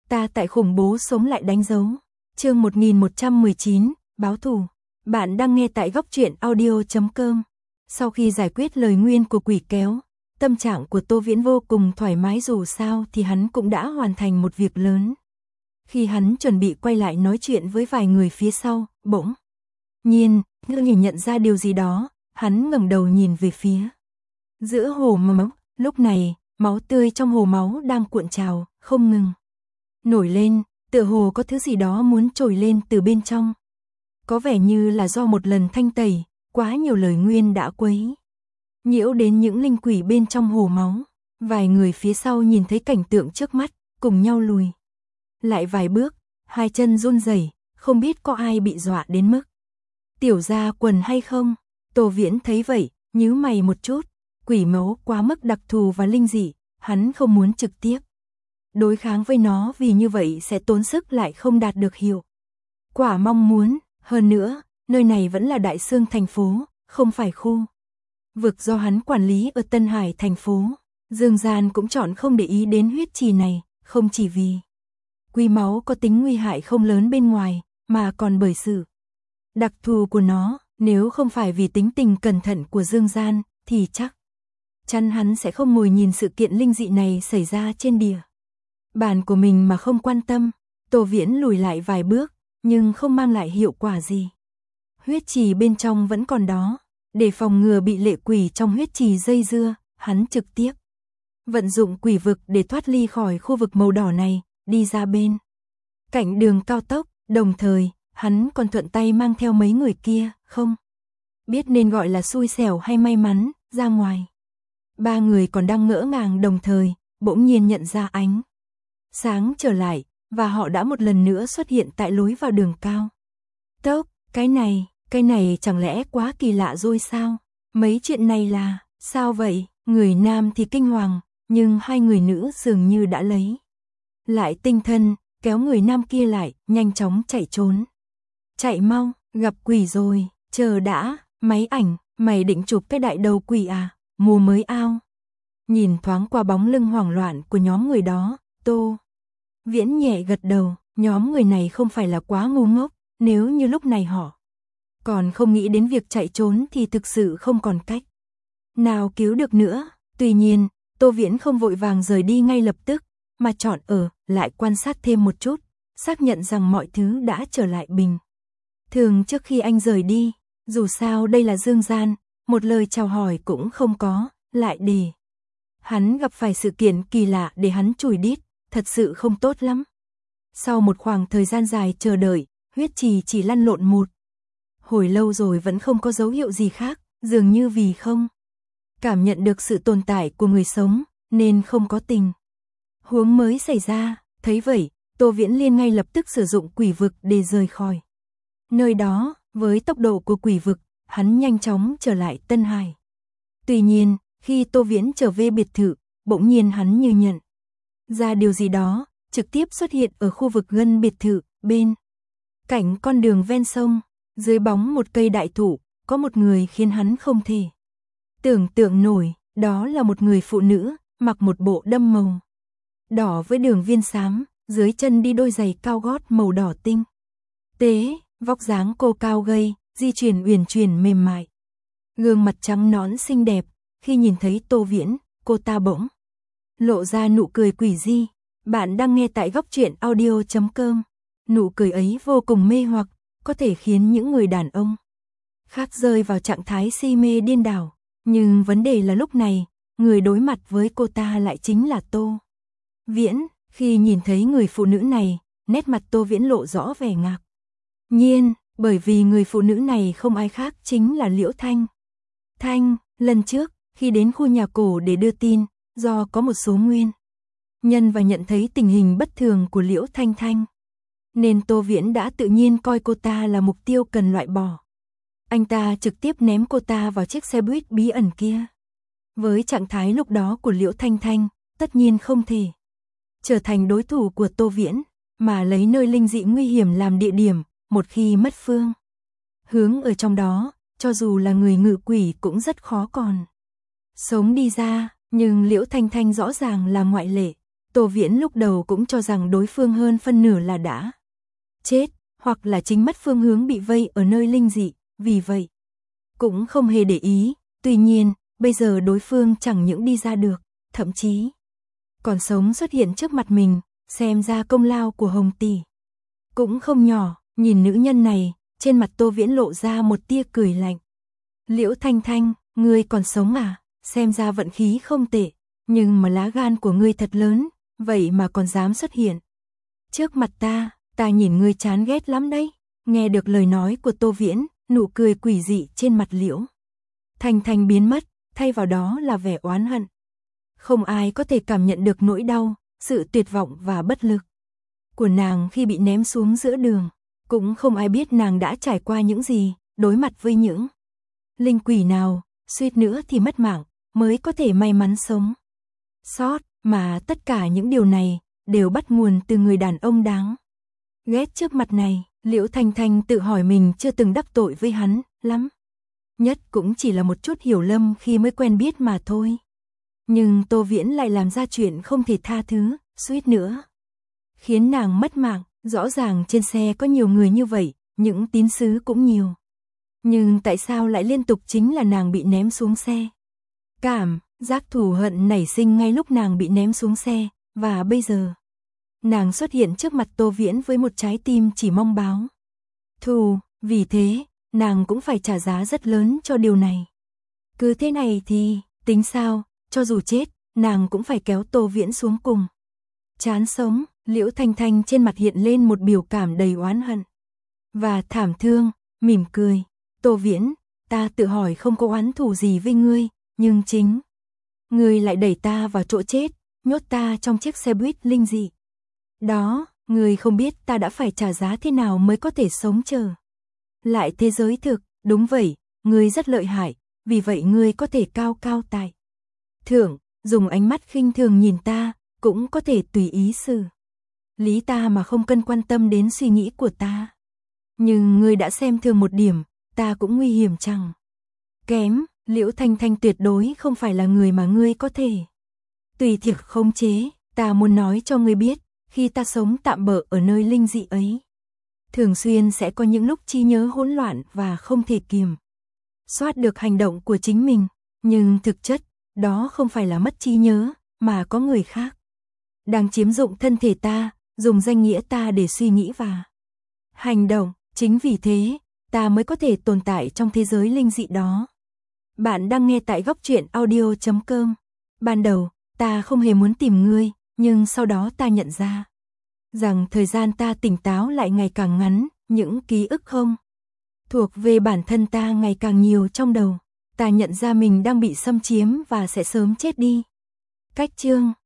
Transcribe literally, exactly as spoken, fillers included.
ta tại khủng bố sống lại đánh dấu. Chương một nghìn một trăm mười chín, báo thù. Bạn đang nghe tại góc truyện audio chấm com. Sau khi giải quyết lời nguyền của quỷ kéo, tâm trạng của Tô Viễn vô cùng thoải mái, dù sao thì hắn cũng đã hoàn thành một việc lớn. Khi hắn chuẩn bị quay lại nói chuyện với vài người phía sau, bỗng nhiên, ngơ ngẩn nhận ra điều gì đó, hắn ngẩng đầu nhìn về phía giữa hồ máu. Lúc này, máu tươi trong hồ máu đang cuộn trào, không ngừng nổi lên, tựa hồ có thứ gì đó muốn trồi lên từ bên trong. Có vẻ như là do một lần thanh tẩy, quá nhiều lời nguyền đã quấy nhiễu đến những linh quỷ bên trong hồ máu. Vài người phía sau nhìn thấy cảnh tượng trước mắt, cùng nhau lùi lại vài bước, hai chân run rẩy, không biết có ai bị dọa đến mức tiểu ra quần hay không. Tô Viễn thấy vậy, nhíu mày một chút, quỷ máu quá mức đặc thù và linh dị, hắn không muốn trực tiếp đối kháng với nó, vì như vậy sẽ tốn sức lại không đạt được hiệu quả mong muốn. Hơn nữa, nơi này vẫn là Đại Xương thành phố, không phải khu vực do hắn quản lý ở Tân Hải thành phố. Dương Gian cũng chọn không để ý đến huyết trì này, không chỉ vì quy máu có tính nguy hại không lớn bên ngoài, mà còn bởi sự đặc thù của nó. Nếu không phải vì tính tình cẩn thận của Dương Gian, thì chắc chắn hắn sẽ không ngồi nhìn sự kiện linh dị này xảy ra trên địa bàn của mình mà không quan tâm. Tô Viễn lùi lại vài bước, nhưng không mang lại hiệu quả gì. Huyết trì bên trong vẫn còn đó. Để phòng ngừa bị lệ quỷ trong huyết trì dây dưa, hắn trực tiếp vận dụng quỷ vực để thoát ly khỏi khu vực màu đỏ này, đi ra bên cạnh đường cao tốc. Đồng thời, hắn còn thuận tay mang theo mấy người kia, không biết nên gọi là xui xẻo hay may mắn, ra ngoài. Ba người còn đang ngỡ ngàng đồng thời, bỗng nhiên nhận ra ánh sáng trở lại, và họ đã một lần nữa xuất hiện tại lối vào đường cao tốc. Cái này, cái này chẳng lẽ quá kỳ lạ rồi sao? Mấy chuyện này là, sao vậy? Người nam thì kinh hoàng, nhưng hai người nữ dường như đã lấy lại tinh thần, kéo người nam kia lại, nhanh chóng chạy trốn. Chạy mau, gặp quỷ rồi, chờ đã, máy ảnh, mày định chụp cái đại đầu quỷ à, mùa mới ao. Nhìn thoáng qua bóng lưng hoảng loạn của nhóm người đó, Tô Viễn nhẹ gật đầu, nhóm người này không phải là quá ngu ngốc, nếu như lúc này họ còn không nghĩ đến việc chạy trốn thì thực sự không còn cách nào cứu được nữa. Tuy nhiên, Tô Viễn không vội vàng rời đi ngay lập tức, mà chọn ở lại quan sát thêm một chút, xác nhận rằng mọi thứ đã trở lại bình thường trước khi anh rời đi. Dù sao đây là Dương Gian, một lời chào hỏi cũng không có, lại để hắn gặp phải sự kiện kỳ lạ để hắn chùi đít, thật sự không tốt lắm. Sau một khoảng thời gian dài chờ đợi, huyết trì chỉ lăn lộn một hồi lâu rồi vẫn không có dấu hiệu gì khác, dường như vì không cảm nhận được sự tồn tại của người sống, nên không có tình huống mới xảy ra. Thấy vậy, Tô Viễn liền ngay lập tức sử dụng quỷ vực để rời khỏi nơi đó. Với tốc độ của quỷ vực, hắn nhanh chóng trở lại Tân Hải. Tuy nhiên, khi Tô Viễn trở về biệt thự, bỗng nhiên hắn như nhận ra điều gì đó, trực tiếp xuất hiện ở khu vực gần biệt thự, bên cạnh con đường ven sông, dưới bóng một cây đại thụ, có một người khiến hắn không thể tưởng tượng nổi. Đó là một người phụ nữ, mặc một bộ đâm màu đỏ với đường viền xám, dưới chân đi đôi giày cao gót màu đỏ tinh tế, vóc dáng cô cao gầy, di chuyển uyển chuyển mềm mại, gương mặt trắng nõn xinh đẹp. Khi nhìn thấy Tô Viễn, cô ta bỗng lộ ra nụ cười quỷ dị. Bạn đang nghe tại góc truyện audio chấm com. Nụ cười ấy vô cùng mê hoặc, có thể khiến những người đàn ông khác rơi vào trạng thái si mê điên đảo. Nhưng vấn đề là lúc này, người đối mặt với cô ta lại chính là Tô Viễn. Khi nhìn thấy người phụ nữ này, nét mặt Tô Viễn lộ rõ vẻ ngạc nhiên, bởi vì người phụ nữ này không ai khác chính là Liễu Thanh. Thanh, lần trước, khi đến khu nhà cổ để đưa tin, do có một số nguyên nhân và nhận thấy tình hình bất thường của Liễu Thanh Thanh, nên Tô Viễn đã tự nhiên coi cô ta là mục tiêu cần loại bỏ. Anh ta trực tiếp ném cô ta vào chiếc xe buýt bí ẩn kia. Với trạng thái lúc đó của Liễu Thanh Thanh, tất nhiên không thể trở thành đối thủ của Tô Viễn, mà lấy nơi linh dị nguy hiểm làm địa điểm. Một khi mất phương hướng ở trong đó, cho dù là người ngự quỷ cũng rất khó còn sống đi ra. Nhưng Liễu Thanh Thanh rõ ràng là ngoại lệ. Tô Viễn lúc đầu cũng cho rằng đối phương hơn phân nửa là đã chết, hoặc là chính mất phương hướng bị vây ở nơi linh dị, vì vậy cũng không hề để ý. Tuy nhiên, bây giờ đối phương chẳng những đi ra được, thậm chí còn sống xuất hiện trước mặt mình, xem ra công lao của Hồng tỷ cũng không nhỏ. Nhìn nữ nhân này, trên mặt Tô Viễn lộ ra một tia cười lạnh. Liễu Thanh Thanh, ngươi còn sống à? Xem ra vận khí không tệ, nhưng mà lá gan của ngươi thật lớn, vậy mà còn dám xuất hiện trước mặt ta, ta nhìn ngươi chán ghét lắm đấy. Nghe được lời nói của Tô Viễn, nụ cười quỷ dị trên mặt Liễu Thanh Thanh biến mất, thay vào đó là vẻ oán hận. Không ai có thể cảm nhận được nỗi đau, sự tuyệt vọng và bất lực của nàng khi bị ném xuống giữa đường. Cũng không ai biết nàng đã trải qua những gì, đối mặt với những linh quỷ nào, suýt nữa thì mất mạng, mới có thể may mắn sống sót, mà tất cả những điều này đều bắt nguồn từ người đàn ông đáng ghét trước mặt này. Liễu Thanh Thanh tự hỏi mình chưa từng đắc tội với hắn lắm, nhất cũng chỉ là một chút hiểu lầm khi mới quen biết mà thôi. Nhưng Tô Viễn lại làm ra chuyện không thể tha thứ, suýt nữa khiến nàng mất mạng. Rõ ràng trên xe có nhiều người như vậy, những tín sứ cũng nhiều, nhưng tại sao lại liên tục chính là nàng bị ném xuống xe? Cảm giác thù hận nảy sinh ngay lúc nàng bị ném xuống xe, và bây giờ nàng xuất hiện trước mặt Tô Viễn với một trái tim chỉ mong báo thù, vì thế nàng cũng phải trả giá rất lớn cho điều này. Cứ thế này thì tính sao, cho dù chết, nàng cũng phải kéo Tô Viễn xuống cùng chán sống. Liễu Thanh Thanh trên mặt hiện lên một biểu cảm đầy oán hận và thảm thương, mỉm cười. Tô Viễn, ta tự hỏi không có oán thù gì với ngươi, nhưng chính ngươi lại đẩy ta vào chỗ chết, nhốt ta trong chiếc xe buýt linh dị đó. Ngươi không biết ta đã phải trả giá thế nào mới có thể sống trở lại thế giới thực. Đúng vậy, ngươi rất lợi hại, vì vậy ngươi có thể cao cao tại thượng, dùng ánh mắt khinh thường nhìn ta, cũng có thể tùy ý xử lý ta mà không cần quan tâm đến suy nghĩ của ta. Nhưng ngươi đã xem thường một điểm, ta cũng nguy hiểm chẳng kém. Liễu Thanh Thanh tuyệt đối không phải là người mà ngươi có thể tùy tiện khống chế. Ta muốn nói cho ngươi biết, khi ta sống tạm bợ ở nơi linh dị ấy, thường xuyên sẽ có những lúc trí nhớ hỗn loạn và không thể kiềm soát được hành động của chính mình. Nhưng thực chất, đó không phải là mất trí nhớ, mà có người khác đang chiếm dụng thân thể ta, dùng danh nghĩa ta để suy nghĩ và hành động. Chính vì thế, ta mới có thể tồn tại trong thế giới linh dị đó. Bạn đang nghe tại góc truyện audio chấm com. Ban đầu, ta không hề muốn tìm ngươi, nhưng sau đó ta nhận ra rằng thời gian ta tỉnh táo lại ngày càng ngắn, những ký ức không thuộc về bản thân ta ngày càng nhiều trong đầu. Ta nhận ra mình đang bị xâm chiếm và sẽ sớm chết đi. Cách chương